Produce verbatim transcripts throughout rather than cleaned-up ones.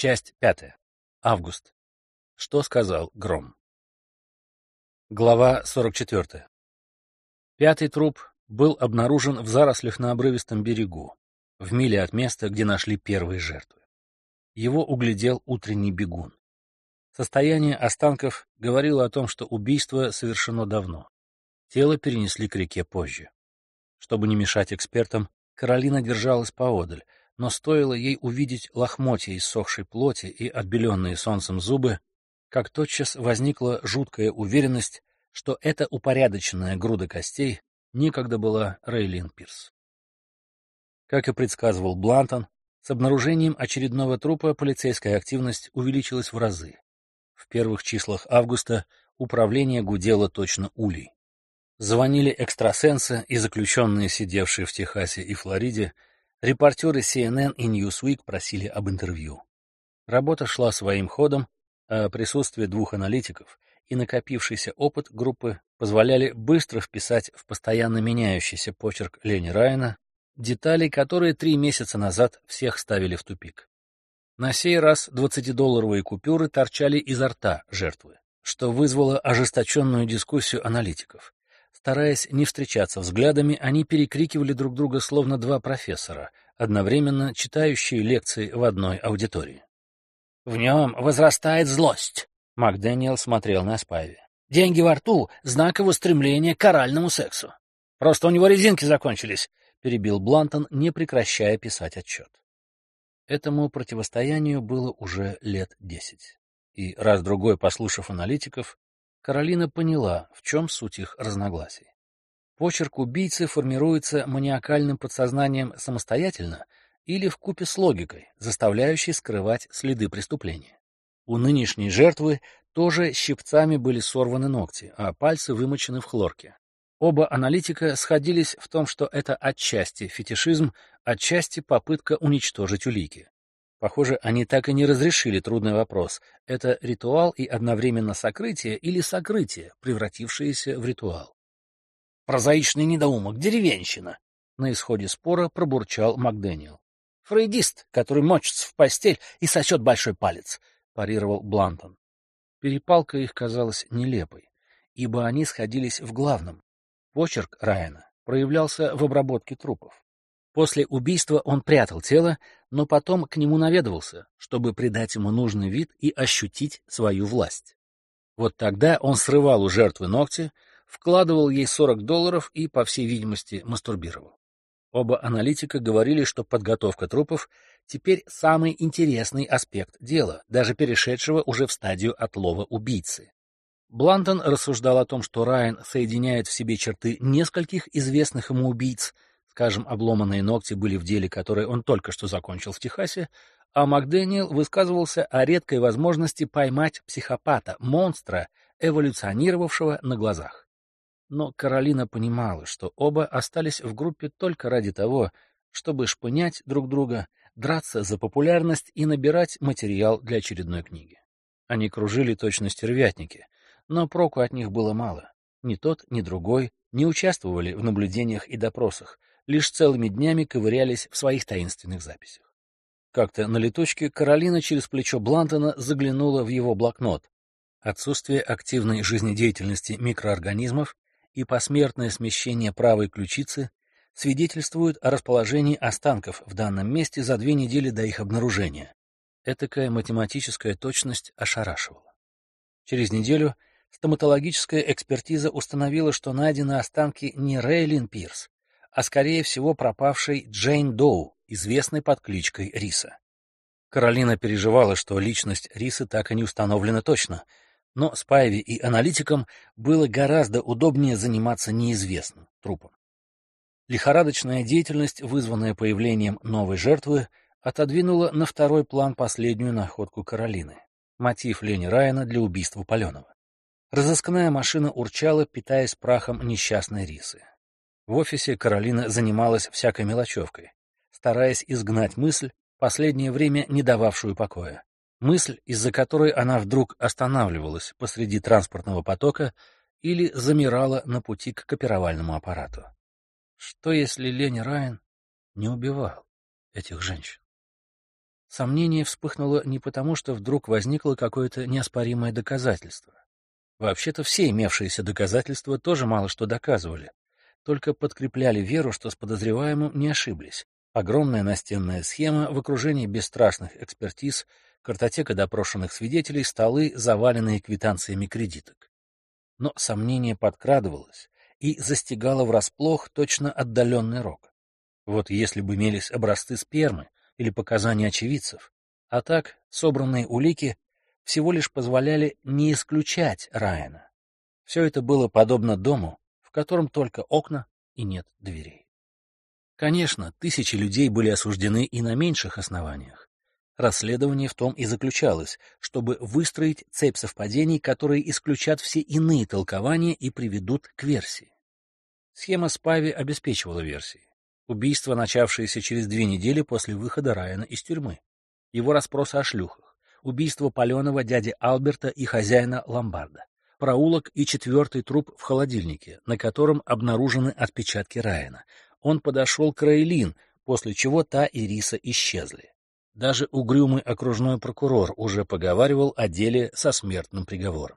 Часть пятая. Август. Что сказал Гром? Глава сорок четвёртая. Пятый труп был обнаружен в зарослях на обрывистом берегу, в миле от места, где нашли первые жертвы. Его углядел утренний бегун. Состояние останков говорило о том, что убийство совершено давно. Тело перенесли к реке позже. Чтобы не мешать экспертам, Каролина держалась поодаль, но стоило ей увидеть лохмотья иссохшей плоти и отбеленные солнцем зубы, как тотчас возникла жуткая уверенность, что эта упорядоченная груда костей некогда была Рейлин Пирс. Как и предсказывал Блантон, с обнаружением очередного трупа полицейская активность увеличилась в разы. В первых числах августа управление гудело точно улей. Звонили экстрасенсы и заключенные, сидевшие в Техасе и Флориде, репортеры си эн эн и Newsweek просили об интервью. Работа шла своим ходом, а присутствие двух аналитиков и накопившийся опыт группы позволяли быстро вписать в постоянно меняющийся почерк Лени Райана детали, которые три месяца назад всех ставили в тупик. На сей раз двадцатидолларовые купюры торчали изо рта жертвы, что вызвало ожесточенную дискуссию аналитиков. Стараясь не встречаться взглядами, они перекрикивали друг друга словно два профессора, одновременно читающие лекции в одной аудитории. «В нем возрастает злость», — МакДэниел смотрел на Спайви. «Деньги во рту — знак его стремления к оральному сексу. Просто у него резинки закончились», — перебил Блантон, не прекращая писать отчет. Этому противостоянию было уже лет десять. И раз-другой, послушав аналитиков, Каролина поняла, в чем суть их разногласий. Почерк убийцы формируется маниакальным подсознанием самостоятельно или вкупе с логикой, заставляющей скрывать следы преступления. У нынешней жертвы тоже щипцами были сорваны ногти, а пальцы вымочены в хлорке. Оба аналитика сходились в том, что это отчасти фетишизм, отчасти попытка уничтожить улики. Похоже, они так и не разрешили трудный вопрос. Это ритуал и одновременно сокрытие или сокрытие, превратившееся в ритуал. «Прозаичный недоумок, деревенщина!» На исходе спора пробурчал МакДэниел. «Фрейдист, который мочится в постель и сосет большой палец», — парировал Блантон. Перепалка их казалась нелепой, ибо они сходились в главном. Почерк Райана проявлялся в обработке трупов. После убийства он прятал тело, но потом к нему наведывался, чтобы придать ему нужный вид и ощутить свою власть. Вот тогда он срывал у жертвы ногти, вкладывал ей сорок долларов и, по всей видимости, мастурбировал. Оба аналитика говорили, что подготовка трупов теперь самый интересный аспект дела, даже перешедшего уже в стадию отлова убийцы. Блантон рассуждал о том, что Райан соединяет в себе черты нескольких известных ему убийц, скажем, обломанные ногти были в деле, которое он только что закончил в Техасе, а МакДэниел высказывался о редкой возможности поймать психопата, монстра, эволюционировавшего на глазах. Но Каролина понимала, что оба остались в группе только ради того, чтобы шпынять друг друга, драться за популярность и набирать материал для очередной книги. Они кружили точно стервятники, но проку от них было мало. Ни тот, ни другой не участвовали в наблюдениях и допросах, лишь целыми днями ковырялись в своих таинственных записях. Как-то на летучке Каролина через плечо Блантона заглянула в его блокнот. Отсутствие активной жизнедеятельности микроорганизмов и посмертное смещение правой ключицы свидетельствуют о расположении останков в данном месте за две недели до их обнаружения. Этакая математическая точность ошарашивала. Через неделю стоматологическая экспертиза установила, что найдены останки не Рейлин Пирс, а, скорее всего, пропавшей Джейн Доу, известной под кличкой Риса. Каролина переживала, что личность Рисы так и не установлена точно, но Спайви и аналитикам было гораздо удобнее заниматься неизвестным трупом. Лихорадочная деятельность, вызванная появлением новой жертвы, отодвинула на второй план последнюю находку Каролины — мотив Лени Райана для убийства Паленова. Разыскная машина урчала, питаясь прахом несчастной Рисы. В офисе Каролина занималась всякой мелочевкой, стараясь изгнать мысль, последнее время не дававшую покоя. Мысль, из-за которой она вдруг останавливалась посреди транспортного потока или замирала на пути к копировальному аппарату. Что, если Лени Райан не убивал этих женщин? Сомнение вспыхнуло не потому, что вдруг возникло какое-то неоспоримое доказательство. Вообще-то все имевшиеся доказательства тоже мало что доказывали, только подкрепляли веру, что с подозреваемым не ошиблись. Огромная настенная схема в окружении бесстрашных экспертиз, картотека допрошенных свидетелей, столы, заваленные квитанциями кредиток. Но сомнение подкрадывалось и застигало врасплох точно отдаленный рок. Вот если бы имелись образцы спермы или показания очевидцев, а так собранные улики всего лишь позволяли не исключать Райана. Все это было подобно дому, в котором только окна и нет дверей. Конечно, тысячи людей были осуждены и на меньших основаниях. Расследование в том и заключалось, чтобы выстроить цепь совпадений, которые исключат все иные толкования и приведут к версии. Схема Спави обеспечивала версии. Убийство, начавшееся через две недели после выхода Райана из тюрьмы. Его расспросы о шлюхах. Убийство паленого дяди Алберта и хозяина ломбарда. Проулок и четвертый труп в холодильнике, на котором обнаружены отпечатки Райана. Он подошел к Рейлин, после чего та и Риса исчезли. Даже угрюмый окружной прокурор уже поговаривал о деле со смертным приговором.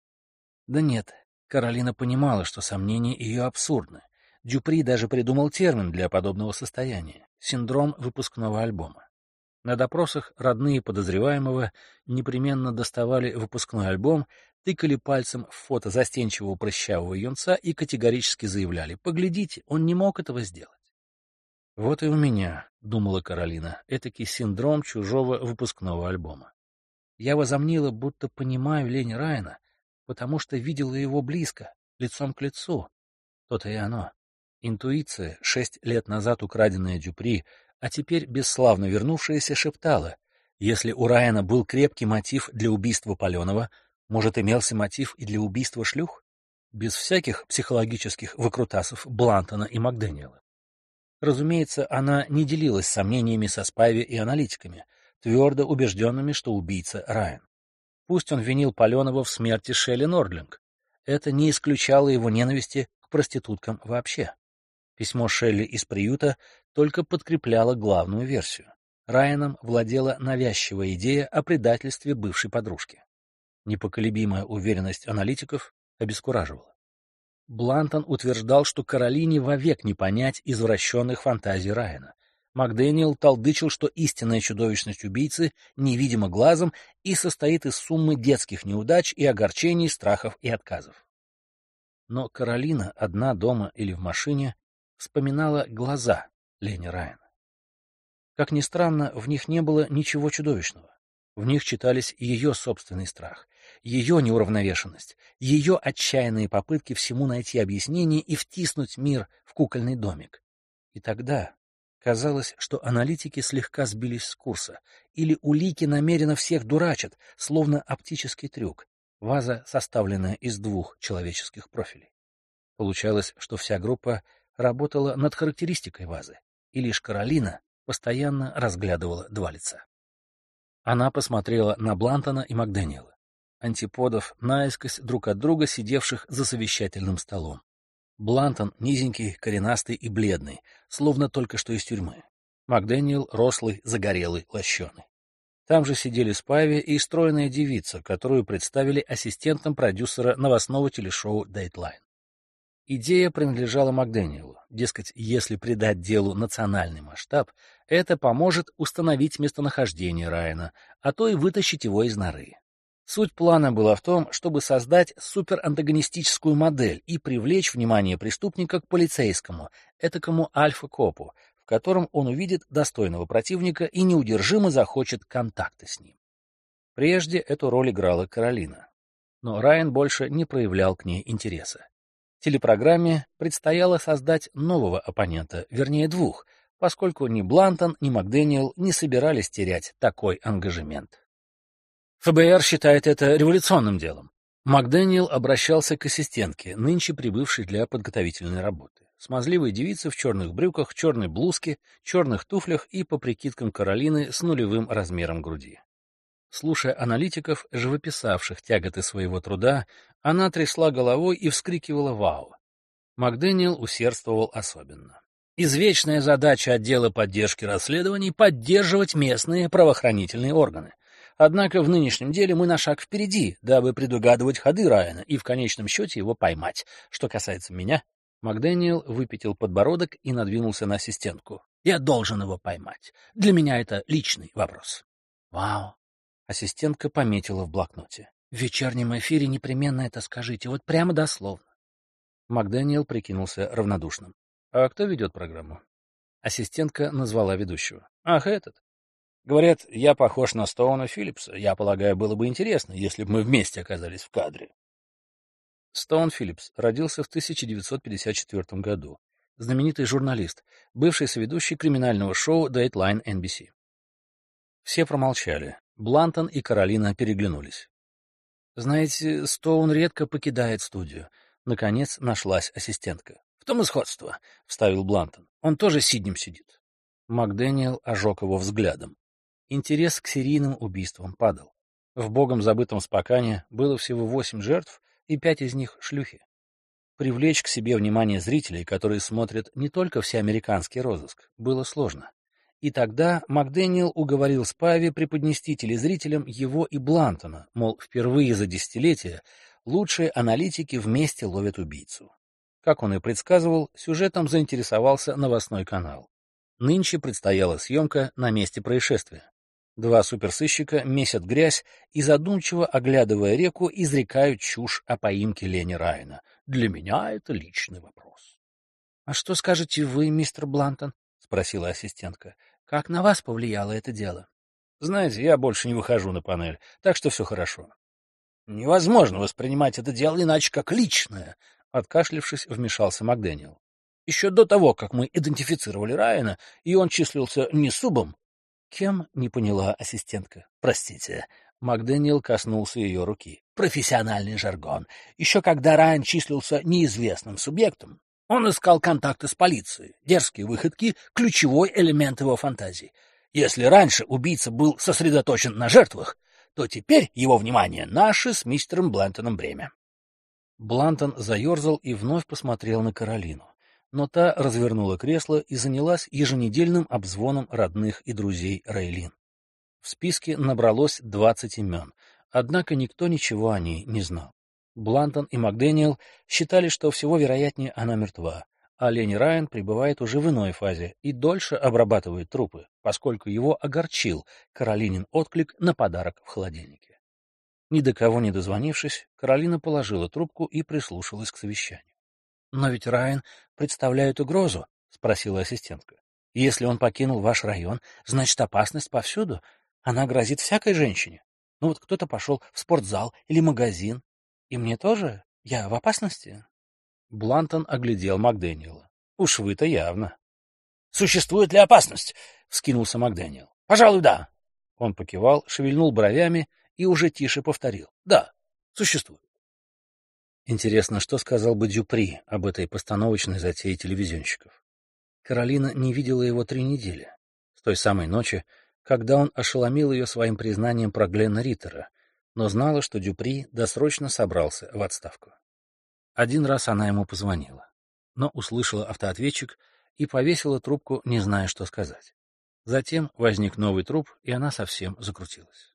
Да нет, Каролина понимала, что сомнения ее абсурдны. Дюпри даже придумал термин для подобного состояния — синдром выпускного альбома. На допросах родные подозреваемого непременно доставали выпускной альбом, тыкали пальцем в фото застенчивого прыщавого юнца и категорически заявляли: «Поглядите, он не мог этого сделать». «Вот и у меня», — думала Каролина, — «этакий синдром чужого выпускного альбома. Я возомнила, будто понимаю лень Райана, потому что видела его близко, лицом к лицу. То-то и оно. Интуиция, шесть лет назад украденная Дюпри, а теперь бесславно вернувшаяся, шептала: если у Райана был крепкий мотив для убийства Паленова, может, имелся мотив и для убийства шлюх? Без всяких психологических выкрутасов Блантона и Макдэниела. Разумеется, она не делилась сомнениями со Спави и аналитиками, твердо убежденными, что убийца Райан. Пусть он винил Паленова в смерти Шелли Нордлинг, это не исключало его ненависти к проституткам вообще. Письмо Шелли из приюта только подкрепляло главную версию. Райаном владела навязчивая идея о предательстве бывшей подружки. Непоколебимая уверенность аналитиков обескураживала. Блантон утверждал, что Каролине вовек не понять извращенных фантазий Райана. Макдэниел толдычил, что истинная чудовищность убийцы невидима глазом и состоит из суммы детских неудач и огорчений, страхов и отказов. Но Каролина, одна дома или в машине, вспоминала глаза Лени Райана. Как ни странно, в них не было ничего чудовищного. В них читались ее собственный страх, ее неуравновешенность, ее отчаянные попытки всему найти объяснение и втиснуть мир в кукольный домик. И тогда казалось, что аналитики слегка сбились с курса, или улики намеренно всех дурачат, словно оптический трюк, ваза, составленная из двух человеческих профилей. Получалось, что вся группа работала над характеристикой вазы, и лишь Каролина постоянно разглядывала два лица. Она посмотрела на Блантона и Макдэниела, антиподов наискось друг от друга, сидевших за совещательным столом. Блантон низенький, коренастый и бледный, словно только что из тюрьмы. Макдэниел рослый, загорелый, лощеный. Там же сидели Спави и стройная девица, которую представили ассистентом продюсера новостного телешоу Dateline. Идея принадлежала Макдэниелу. Дескать, если придать делу национальный масштаб, это поможет установить местонахождение Райана, а то и вытащить его из норы. Суть плана была в том, чтобы создать суперантагонистическую модель и привлечь внимание преступника к полицейскому, этакому альфа-копу, в котором он увидит достойного противника и неудержимо захочет контакта с ним. Прежде эту роль играла Каролина, но Райан больше не проявлял к ней интереса. Телепрограмме предстояло создать нового оппонента, вернее двух, поскольку ни Блантон, ни Макдэниел не собирались терять такой ангажемент. эф бэ эр считает это революционным делом. Макдэниел обращался к ассистентке, нынче прибывшей для подготовительной работы. Смазливой девице в черных брюках, черной блузке, черных туфлях и, по прикидкам Каролины, с нулевым размером груди. Слушая аналитиков, живописавших тяготы своего труда, она трясла головой и вскрикивала «Вау!». Макдэниел усердствовал особенно. Извечная задача отдела поддержки расследований — поддерживать местные правоохранительные органы. Однако в нынешнем деле мы на шаг впереди, дабы предугадывать ходы Райана и в конечном счете его поймать. Что касается меня, МакДэниел выпятил подбородок и надвинулся на ассистентку. Я должен его поймать. Для меня это личный вопрос. Вау. Ассистентка пометила в блокноте. В вечернем эфире непременно это скажите, вот прямо дословно. МакДэниел прикинулся равнодушным. А кто ведет программу? Ассистентка назвала ведущего. Ах, этот. Говорят, я похож на Стоуна Филлипса. Я полагаю, было бы интересно, если бы мы вместе оказались в кадре. Стоун Филлипс родился в тысяча девятьсот пятьдесят четвёртом году. Знаменитый журналист, бывший соведущий криминального шоу Dateline эн би си. Все промолчали. Блантон и Каролина переглянулись. Знаете, Стоун редко покидает студию. Наконец нашлась ассистентка. — В том и сходство, — вставил Блантон. — Он тоже сиднем сидит. МакДэниел ожег его взглядом. Интерес к серийным убийствам падал. В богом забытом Спокане было всего восемь жертв, и пять из них — шлюхи. Привлечь к себе внимание зрителей, которые смотрят не только всеамериканский розыск, было сложно. И тогда МакДэниел уговорил Спайви преподнести телезрителям его и Блантона, мол, впервые за десятилетия лучшие аналитики вместе ловят убийцу. Как он и предсказывал, сюжетом заинтересовался новостной канал. Нынче предстояла съемка на месте происшествия. Два суперсыщика месят грязь и, задумчиво оглядывая реку, изрекают чушь о поимке Лени Райана. Для меня это личный вопрос. — А что скажете вы, мистер Блантон? — спросила ассистентка. — Как на вас повлияло это дело? — Знаете, я больше не выхожу на панель, так что все хорошо. — Невозможно воспринимать это дело иначе, как личное, — откашлившись, вмешался МакДэниел. — Еще до того, как мы идентифицировали Райана, и он числился не субом. Кем, не поняла ассистентка. Простите. МакДэниел коснулся ее руки. Профессиональный жаргон. Еще когда Райан числился неизвестным субъектом, он искал контакты с полицией. Дерзкие выходки — ключевой элемент его фантазии. Если раньше убийца был сосредоточен на жертвах, то теперь его внимание — наше с мистером Блантоном бремя. Блантон заерзал и вновь посмотрел на Каролину. Но та развернула кресло и занялась еженедельным обзвоном родных и друзей Рейлин. В списке набралось двадцать имен, однако никто ничего о ней не знал. Блантон и МакДэниел считали, что всего вероятнее она мертва, а Лени Райан пребывает уже в иной фазе и дольше обрабатывает трупы, поскольку его огорчил Каролинин отклик на подарок в холодильнике. Ни до кого не дозвонившись, Каролина положила трубку и прислушалась к совещанию. — Но ведь Райан представляет угрозу, — спросила ассистентка. — Если он покинул ваш район, значит, опасность повсюду. Она грозит всякой женщине. Ну вот кто-то пошел в спортзал или магазин. И мне тоже? Я в опасности? Блантон оглядел МакДэниела. — Уж вы-то явно. — Существует ли опасность? — вскинулся МакДэниел. — Пожалуй, да. Он покивал, шевельнул бровями и уже тише повторил. — Да, существует. Интересно, что сказал бы Дюпри об этой постановочной затее телевизионщиков. Каролина не видела его три недели, с той самой ночи, когда он ошеломил ее своим признанием про Гленна Риттера, но знала, что Дюпри досрочно собрался в отставку. Один раз она ему позвонила, но услышала автоответчик и повесила трубку, не зная, что сказать. Затем возник новый труп, и она совсем закрутилась.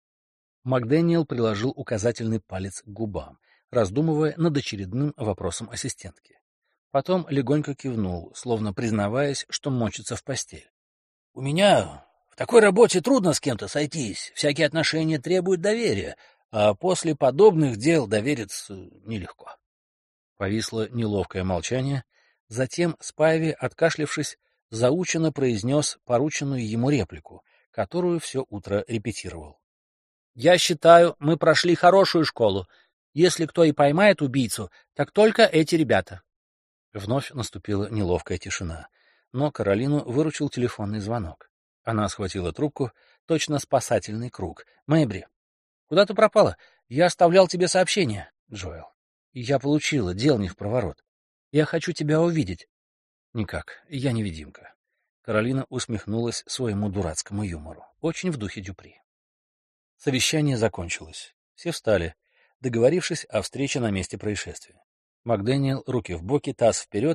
МакДэниел приложил указательный палец к губам, раздумывая над очередным вопросом ассистентки. Потом легонько кивнул, словно признаваясь, что мочится в постель. — У меня в такой работе трудно с кем-то сойтись, всякие отношения требуют доверия, а после подобных дел довериться нелегко. Повисло неловкое молчание, затем Спайви, откашлившись, заученно произнес порученную ему реплику, которую все утро репетировал. — Я считаю, мы прошли хорошую школу. Если кто и поймает убийцу, так только эти ребята. Вновь наступила неловкая тишина, но Каролину выручил телефонный звонок. Она схватила трубку, точно спасательный круг. — Мэйбри, куда ты пропала? Я оставлял тебе сообщение. — Джоэл, я получила, дел не впроворот. Я хочу тебя увидеть. — Никак, я невидимка. Каролина усмехнулась своему дурацкому юмору, очень в духе Дюпри. Совещание закончилось. Все встали, договорившись о встрече на месте происшествия. МакДэниел, руки в боки, таз вперед,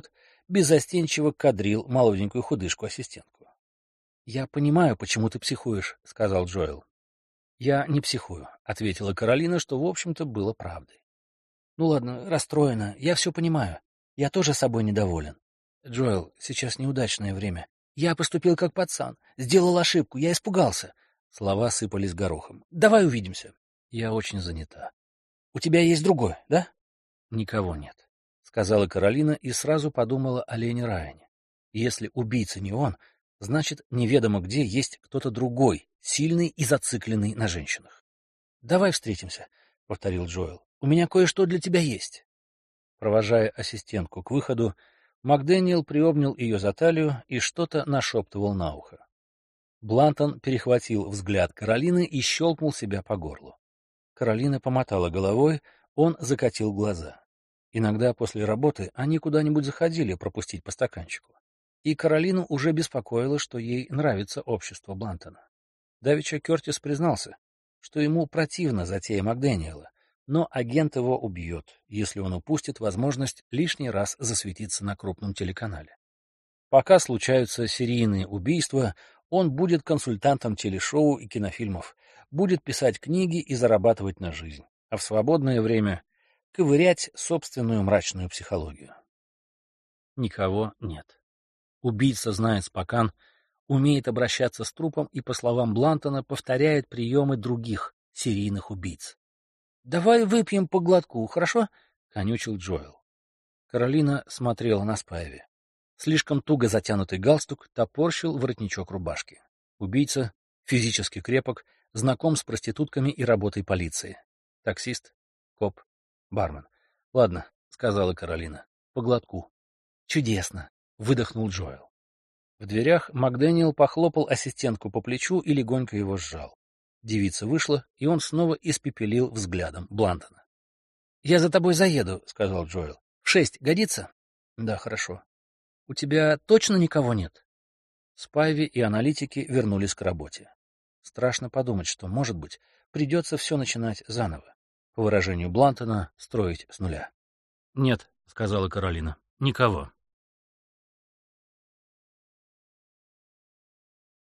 беззастенчиво кадрил молоденькую худышку-ассистентку. «Я понимаю, почему ты психуешь», — сказал Джоэл. «Я не психую», — ответила Каролина, что, в общем-то, было правдой. «Ну ладно, расстроена, я все понимаю. Я тоже собой недоволен. Джоэл, сейчас неудачное время. Я поступил как пацан, сделал ошибку, я испугался». Слова сыпались горохом. «Давай увидимся». «Я очень занята». «У тебя есть другой, да?» «Никого нет», — сказала Каролина и сразу подумала о Лене Райане. «Если убийца не он, значит, неведомо где есть кто-то другой, сильный и зацикленный на женщинах». «Давай встретимся», — повторил Джоэл. «У меня кое-что для тебя есть». Провожая ассистентку к выходу, МакДэниел приобнял ее за талию и что-то нашептывал на ухо. Блантон перехватил взгляд Каролины и щелкнул себя по горлу. Каролина помотала головой, он закатил глаза. Иногда после работы они куда-нибудь заходили пропустить по стаканчику. И Каролину уже беспокоило, что ей нравится общество Блантона. Давеча Кертис признался, что ему противна затея МакДэниела, но агент его убьет, если он упустит возможность лишний раз засветиться на крупном телеканале. Пока случаются серийные убийства, он будет консультантом телешоу и кинофильмов, будет писать книги и зарабатывать на жизнь, а в свободное время ковырять собственную мрачную психологию. Никого нет. Убийца знает спокан, умеет обращаться с трупом и, по словам Блантона, повторяет приемы других серийных убийц. «Давай выпьем по глотку, хорошо?» — конючил Джоэл. Каролина смотрела на Спайви. Слишком туго затянутый галстук топорщил воротничок рубашки. Убийца физически крепок, знаком с проститутками и работой полиции. Таксист, коп, бармен. «Ладно», — сказала Каролина, — «по глотку». «Чудесно», — выдохнул Джоэл. В дверях МакДэниел похлопал ассистентку по плечу и легонько его сжал. Девица вышла, и он снова испепелил взглядом Блантона. «Я за тобой заеду», — сказал Джоэл. «В шесть годится?» «Да, хорошо». «У тебя точно никого нет?» Спайви и аналитики вернулись к работе. Страшно подумать, что, может быть, придется все начинать заново. По выражению Блантона, строить с нуля. «Нет», — сказала Каролина, — «никого».